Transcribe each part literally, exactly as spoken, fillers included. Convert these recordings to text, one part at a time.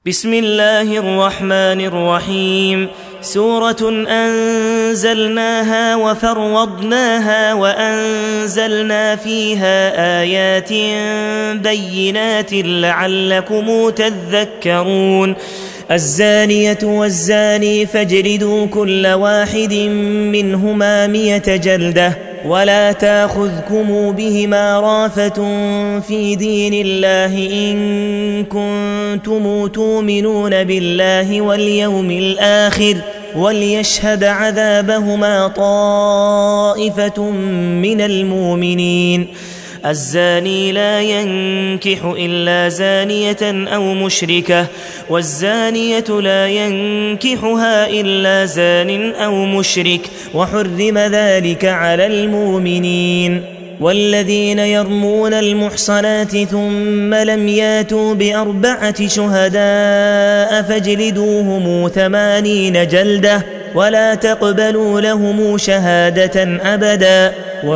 بسم الله الرحمن الرحيم. سورة أنزلناها وفرضناها وأنزلنا فيها آيات بينات لعلكم تذكرون. الزانية والزاني فاجلدوا كل واحد منهما مئة جلدة ولا تاخذكم بهما رافة في دين الله إن كنتم تؤمنون بالله واليوم الآخر وليشهد عذابهما طائفة من المؤمنين. الزاني لا ينكح إلا زانية أو مشركة والزانية لا ينكحها إلا زان أو مشرك وحرم ذلك على المؤمنين. والذين يرمون المحصنات ثم لم ياتوا بأربعة شهداء فاجلدوهم ثمانين جلدة ولا تقبلوا لهم شهادة أبدا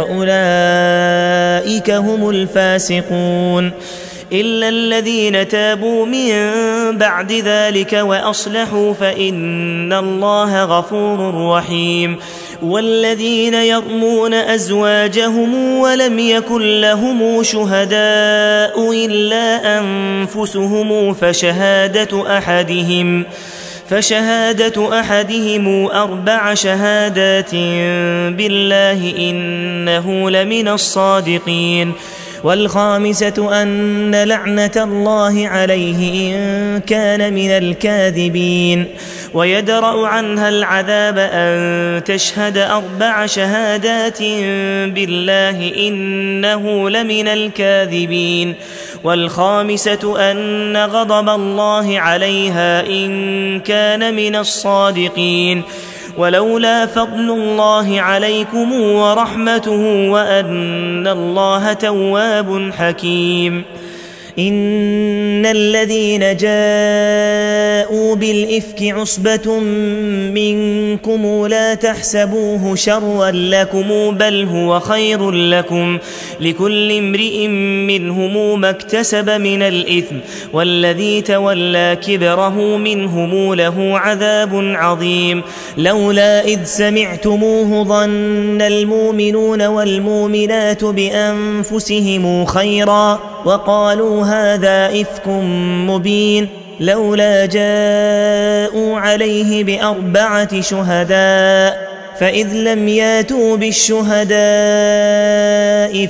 وأولئك هم الفاسقون. إلا الذين تابوا من بعد ذلك وأصلحوا فإن الله غفور رحيم. والذين يرمون أزواجهم ولم يكن لهم شهداء إلا أنفسهم فشهادة أحدهم فشهادة أحدهم أربع شهادات بالله إنه لمن الصادقين. والخامسة أن لعنة الله عليه إن كان من الكاذبين. ويدرأ عنها العذاب أن تشهد أربع شهادات بالله إنه لمن الكاذبين. والخامسة أن غضب الله عليها إن كان من الصادقين. ولولا فضل الله عليكم ورحمته وأن الله تواب حكيم. إن الذين جاءوا بالإفك عصبة منكم لا تحسبوه شرا لكم بل هو خير لكم لكل امرئ منهم ما اكتسب من الإثم والذي تولى كبره منهم له عذاب عظيم. لولا إذ سمعتموه ظن المؤمنون والمؤمنات بأنفسهم خيرا وقالوا هذا إفك مبين. لولا جاءوا عليه بأربعة شهداء فإذ لم ياتوا بالشهداء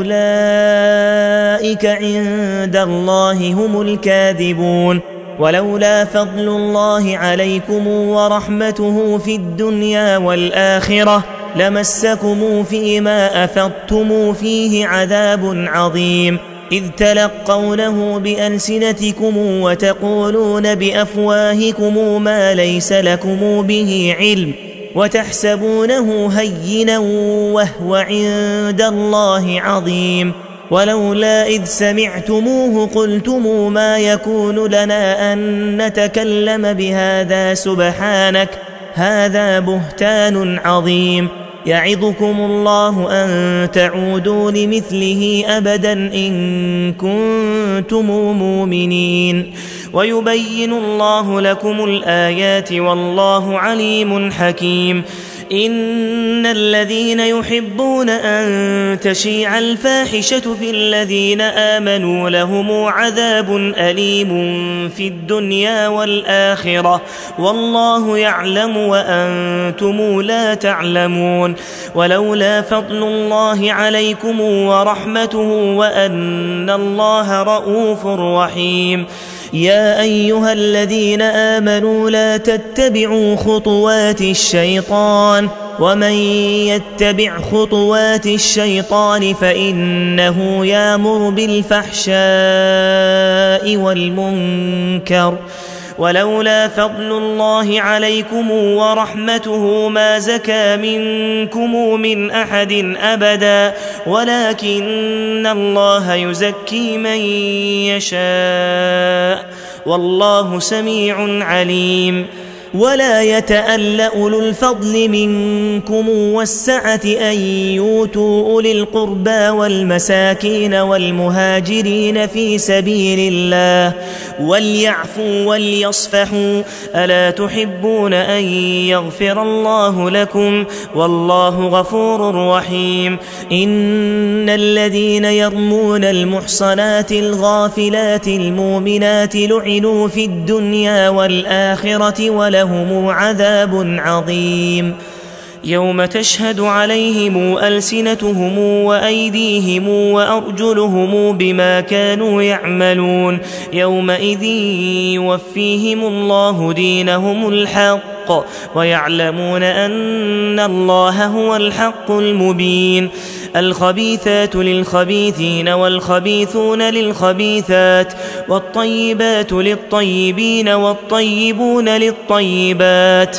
فأولئك عند الله هم الكاذبون. ولولا فضل الله عليكم ورحمته في الدنيا والآخرة لمسكم فيما أفضتم فيه عذاب عظيم إذ تلقونه بألسنتكم وتقولون بأفواهكم ما ليس لكم به علم وتحسبونه هينا وهو عند الله عظيم. ولولا إذ سمعتموه قلتم ما يكون لنا أن نتكلم بهذا سبحانك هذا بهتان عظيم. يعظكم الله أن تعودوا لمثله أبدا إن كنتم مؤمنين. ويبين الله لكم الآيات والله عليم حكيم. إن الذين يحبون أن تشيع الفاحشة في الذين آمنوا لهم عذاب أليم في الدنيا والآخرة والله يعلم وأنتم لا تعلمون. ولولا فضل الله عليكم ورحمته وأن الله رءوف رحيم. يا أيها الذين آمنوا لا تتبعوا خطوات الشيطان ومن يتبع خطوات الشيطان فإنه يأمر بالفحشاء والمنكر. ولولا فضل الله عليكم ورحمته ما زكى منكم من أحد أبدا ولكن الله يزكي من يشاء والله سميع عليم. ولا يتأل أولو الفضل منكم والسعة أن يؤتوا أولي القربى والمساكين والمهاجرين في سبيل الله وليعفوا وليصفحوا ألا تحبون أن يغفر الله لكم والله غفور رحيم إن الذين يرمون المحصنات الغافلات المؤمنات لعنوا في الدنيا والآخرة ولهم عذاب عظيم يوم تشهد عليهم ألسنتهم وأيديهم وأرجلهم بما كانوا يعملون يومئذ يوفيهم الله دينهم الحق ويعلمون أن الله هو الحق المبين الخبيثات للخبيثين والخبيثون للخبيثات والطيبات للطيبين والطيبون للطيبات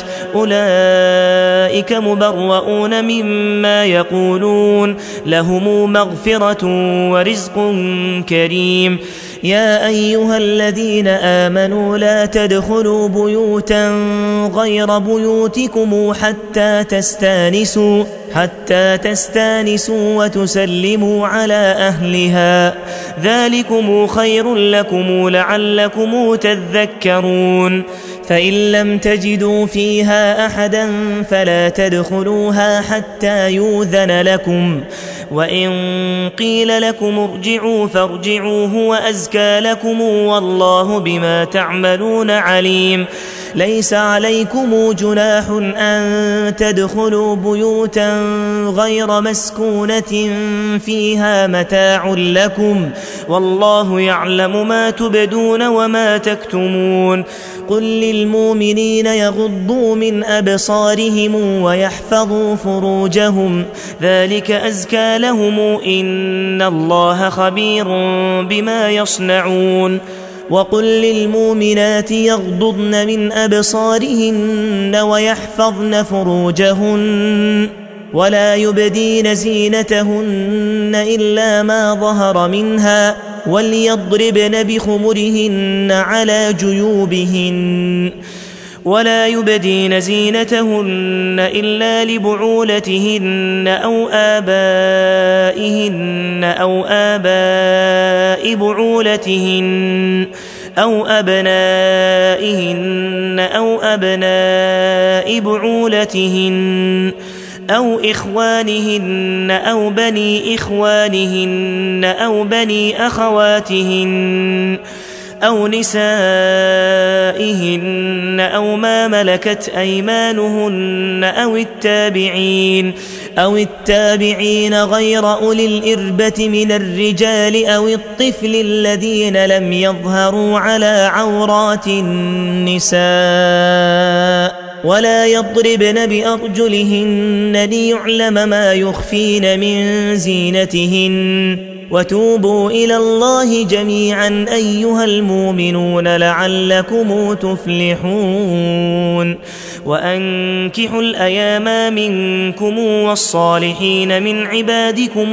أولئك مبرؤون مما يقولون لهم مغفرة ورزق كريم يا أيها الذين آمنوا لا تدخلوا بيوتا غير بيوتكم حتى تستانسوا حتى تستانسوا وتسلموا على أهلها ذلكم خير لكم لعلكم تذكرون فإن لم تجدوا فيها أحدا فلا تدخلوها حتى يؤذن لكم وإن قيل لكم ارجعوا فارجعوا هو أزكى لكم والله بما تعملون عليم ليس عليكم جناح أن تدخلوا بيوتا غير مسكونة فيها متاع لكم والله يعلم ما تبدون وما تكتمون قل للمؤمنين يغضوا من أبصارهم ويحفظوا فروجهم ذلك أزكى لهم إن الله خبير بما يصنعون وقل للمؤمنات يغضضن من أبصارهن ويحفظن فروجهن ولا يبدين زينتهن إلا ما ظهر منها وليضربن بخمرهن على جيوبهن ولا يبدين زينتهن إلا لبعولتهن أو آبائهن أو آباء بعولتهن أو أبنائهن أو أبناء بعولتهن أو إخوانهن أو بني إخوانهن أو بني أخواتهن أو نسائهن أو ما ملكت أيمانهن أو التابعين أو التابعين غير أولي الإربة من الرجال أو الطفل الذين لم يظهروا على عورات النساء ولا يضربن بأرجلهن ليعلم ما يخفين من زينتهن وتوبوا إلى الله جميعا أيها المؤمنون لعلكم تفلحون وأنكحوا الأيام منكم والصالحين من عبادكم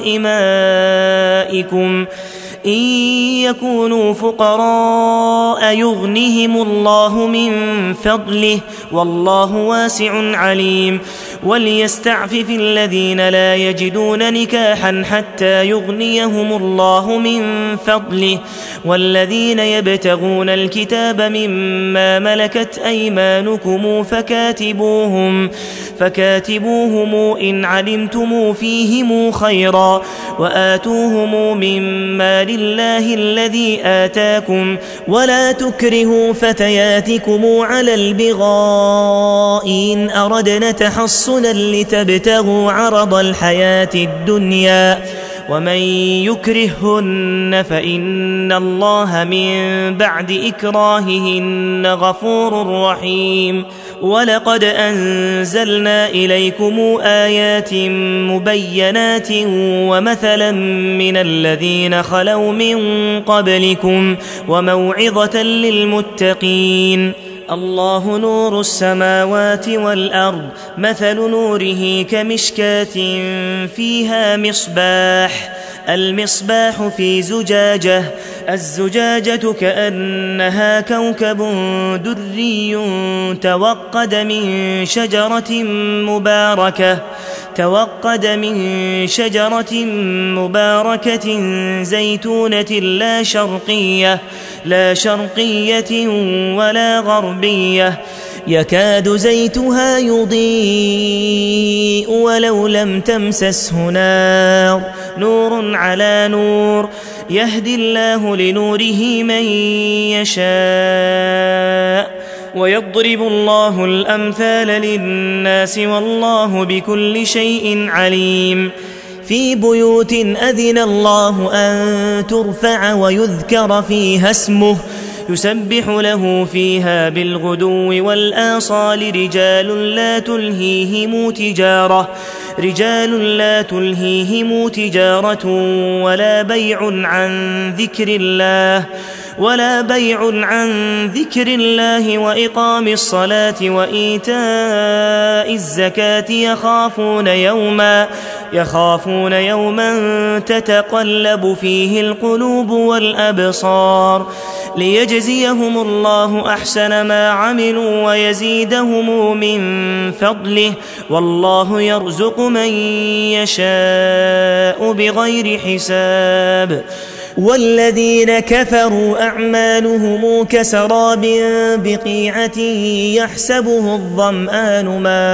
وإمائكم إن يكونوا فقراء يغنهم الله من فضله والله واسع عليم وليستعفف الذين لا يجدون نكاحا حتى يغنيهم الله من فضله والذين يبتغون الكتاب مما ملكت أيمانكم فكاتبوهم فكاتبوهم إن علمتم فيهم خيرا وآتوهم مما لله الذي آتاكم ولا تكرهوا فتياتكم على البغاء إن أردنا تحصنا لتبتغوا عرض الحياة الدنيا ومن يكرههن فإن الله من بعد إكراههن غفور رحيم ولقد أنزلنا إليكم آيات مبينات ومثلا من الذين خلوا من قبلكم وموعظة للمتقين الله نور السماوات والأرض مثل نوره كمشكاة فيها مصباح المصباح في زجاجة الزجاجة كأنها كوكب دري توقد من شجرة مباركة توقد من شجرة مباركة زيتونة لا شرقية لا شرقية ولا غربية يكاد زيتها يضيء ولو لم تمسسه نار نور على نور يهدي الله لنوره من يشاء ويضرب الله الأمثال للناس والله بكل شيء عليم في بيوت أذن الله أن ترفع ويذكر فيها اسمه يسبح له فيها بالغدو والآصال رجال لا تلهيهم تجارة رجال لا تلهيهم تجارة ولا بيع عن ذكر الله ولا بيع عن ذكر الله وإقام الصلاة وإيتاء الزكاة يخافون يوما يخافون يوما تتقلب فيه القلوب والأبصار ليجزيهم الله أحسن ما عملوا ويزيدهم من فضله والله يرزق من يشاء بغير حساب والذين كفروا أعمالهم كسراب بقيعة يحسبه الظمآن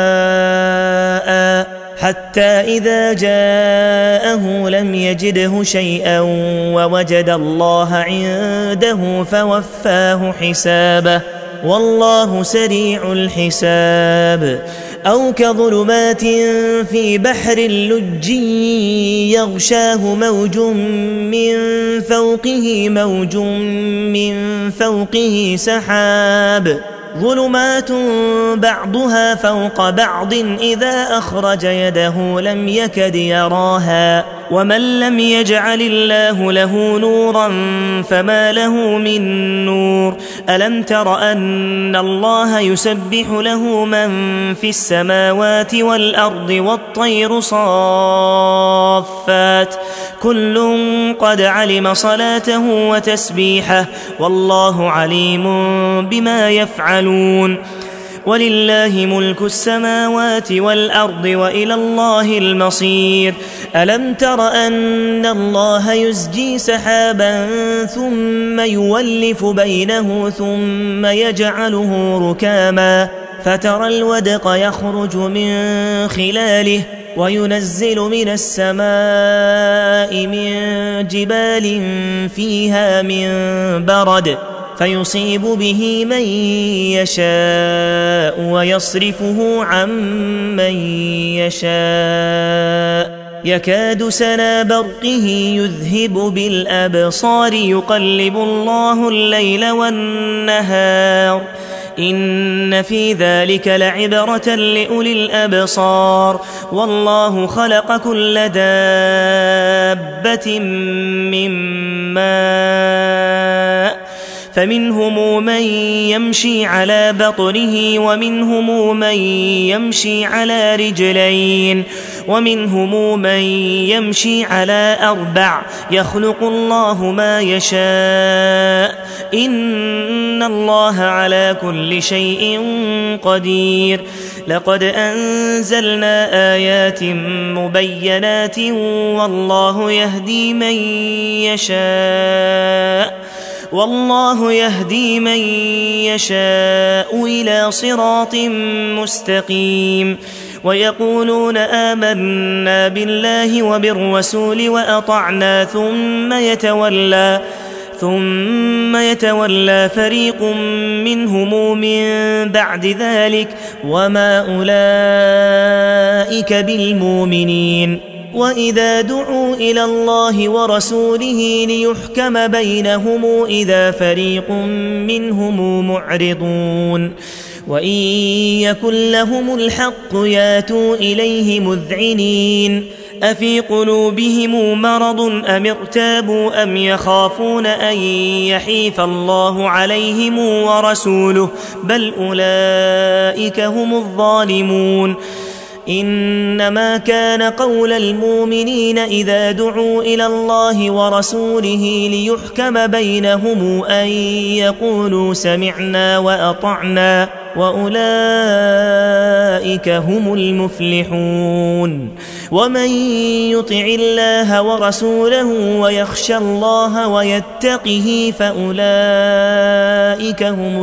ماء حتى إذا جاءه لم يجده شيئا ووجد الله عنده فوفاه حسابه والله سريع الحساب أو كظلمات في بحر لجي يغشاه موج من فوقه موج من فوقه سحاب ظلمات بعضها فوق بعض إذا أخرج يده لم يكد يراها ومن لم يجعل الله له نورا فما له من نور ألم تر أن الله يسبح له من في السماوات والأرض والطير صافات كل قد علم صلاته وتسبيحه والله عليم بما يفعلون ولله ملك السماوات والأرض وإلى الله المصير ألم تر أن الله يزجي سحابا ثم يولف بينه ثم يجعله ركاما فترى الودق يخرج من خلاله وينزل من السماء من جبال فيها من برد فيصيب به من يشاء ويصرفه عن من يشاء يكاد سنا برقه يذهب بالأبصار يقلب الله الليل والنهار إن في ذلك لعبرة لأولي الأبصار والله خلق كل دابة من ماء فمنهم من يمشي على بطنه ومنهم من يمشي على رجلين ومنهم من يمشي على أربع يخلق الله ما يشاء إن الله على كل شيء قدير لقد أنزلنا آيات مبينات والله يهدي من يشاء والله يهدي من يشاء إلى صراط مستقيم ويقولون آمنا بالله وبالرسول وأطعنا ثم يتولى ثم يتولى فريق منهم من بعد ذلك وما أولئك بالمؤمنين وإذا دعوا إلى الله ورسوله ليحكم بينهم إذا فريق منهم معرضون وإن يكن لهم الحق ياتوا إليه مذعنين أفي قلوبهم مرض أم ارتابوا أم يخافون أن يحيف الله عليهم ورسوله بل أولئك هم الظالمون إنما كان قول المؤمنين إذا دعوا إلى الله ورسوله ليحكم بينهم أن يقولوا سمعنا وأطعنا وأولئك هم المفلحون ومن يطع الله ورسوله ويخشى الله ويتقه فأولئك هم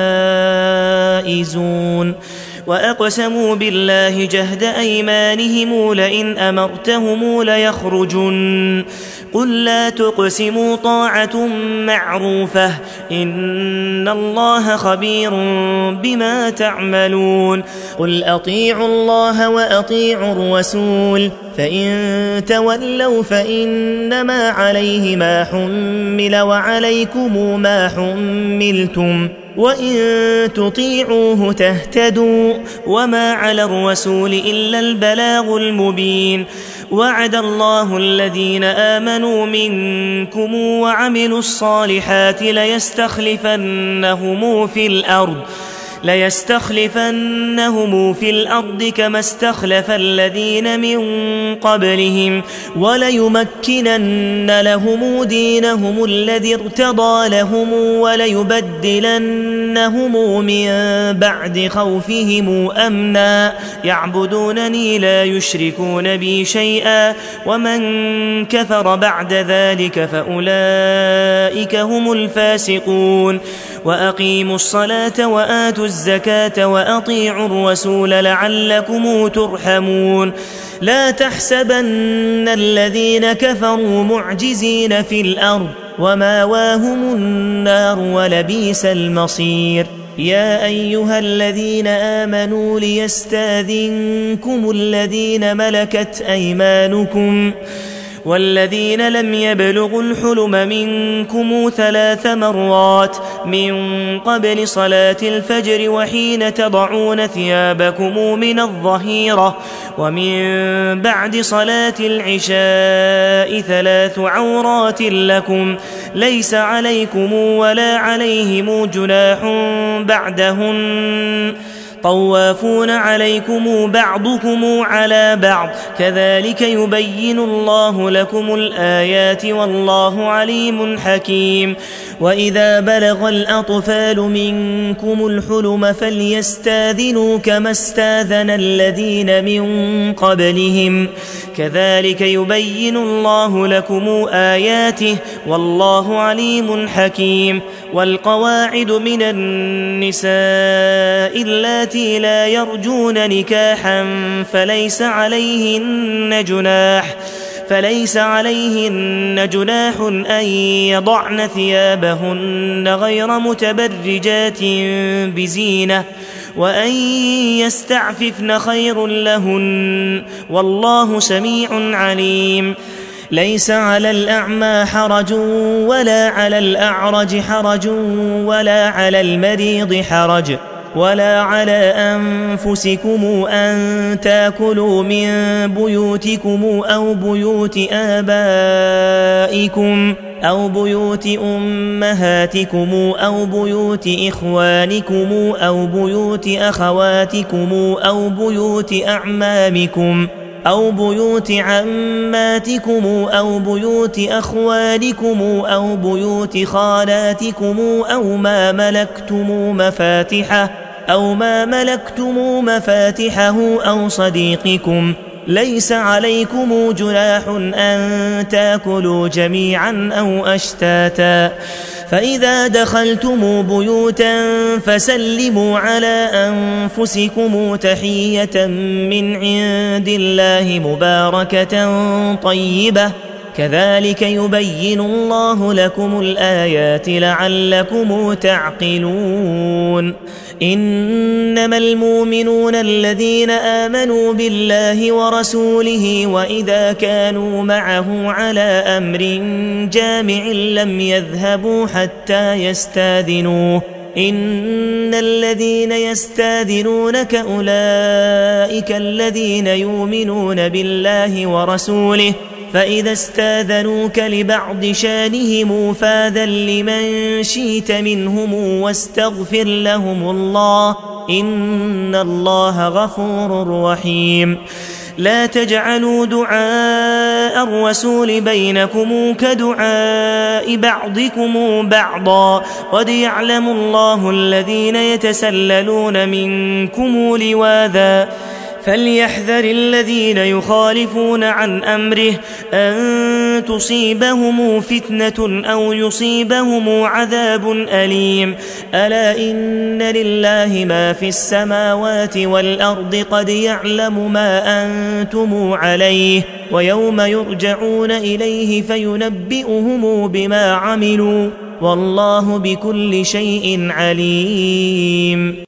الفائزون وأقسموا بالله جهد أيمانهم لئن أمرتهم ليخرجن قل لا تقسموا طاعة معروفة إن الله خبير بما تعملون قل أطيعوا الله وأطيعوا الرسول فإن تولوا فإنما عليه ما حمل وعليكم ما حملتم وإن تطيعوه تهتدوا وما على الرسول إلا البلاغ المبين وعد الله الذين آمنوا منكم وعملوا الصالحات ليستخلفنهم في الأرض ليستخلفنهم في الأرض كما استخلف الذين من قبلهم وليمكنن لهم دينهم الذي ارتضى لهم وليبدلنهم من بعد خوفهم أمنا يعبدونني لا يشركون بي شيئا ومن كفر بعد ذلك فأولئك هم الفاسقون وأقيموا الصلاة وآتوا الزكاة وأطيعوا الرسول لعلكم ترحمون لا تحسبن الذين كفروا معجزين في الأرض وماواهم النار ولبئس المصير يا أيها الذين آمنوا ليستاذنكم الذين ملكت أيمانكم والذين لم يبلغوا الحلم منكم ثلاث مرات من قبل صلاة الفجر وحين تضعون ثيابكم من الظهيرة ومن بعد صلاة العشاء ثلاث عورات لكم ليس عليكم ولا عليهم جناح بعدهن طوافون عليكم بعضكم على بعض كذلك يبين الله لكم الآيات والله عليم حكيم وإذا بلغ الأطفال منكم الحلم فليستاذنوا كما استاذن الذين من قبلهم كذلك يبين الله لكم آياته والله عليم حكيم والقواعد من النساء اللاتي لا يرجون نكاحا فليس عليهن جناح فليس عليهن جناح أن يضعن ثيابهن غير متبرجات بزينة وأن يستعففن خير لهن والله سميع عليم ليس على الأعمى حرج ولا على الأعرج حرج ولا على المريض حرج ولا على أنفسكم أن تاكلوا من بيوتكم أو بيوت آبائكم أو بيوت أمهاتكم أو بيوت إخوانكم أو بيوت أخواتكم أو بيوت أعمامكم أو بيوت عماتكم أو بيوت أخوالكم أو بيوت خالاتكم أو ما ملكتم مفاتحه أو ما ملكتم مفاتحه أو صديقكم ليس عليكم جناح أن تاكلوا جميعا أو أشتاتا فإذا دخلتم بيوتا فسلموا على أنفسكم تحية من عند الله مباركة طيبة كذلك يبين الله لكم الآيات لعلكم تعقلون إنما المؤمنون الذين آمنوا بالله ورسوله وإذا كانوا معه على أمر جامع لم يذهبوا حتى يستاذنوه إن الذين يستاذنونك أولئك الذين يؤمنون بالله ورسوله فإذا استاذنوك لبعض شانهم فاذن لمن شئت منهم واستغفر لهم الله إن الله غفور رحيم لا تجعلوا دعاء الرسول بينكم كدعاء بعضكم بعضا قد يعلم الله الذين يتسللون منكم لواذا فليحذر الذين يخالفون عن أمره أن تصيبهم فتنة أو يصيبهم عذاب أليم ألا إن لله ما في السماوات والأرض قد يعلم ما أنتم عليه ويوم يرجعون إليه فينبئهم بما عملوا والله بكل شيء عليم.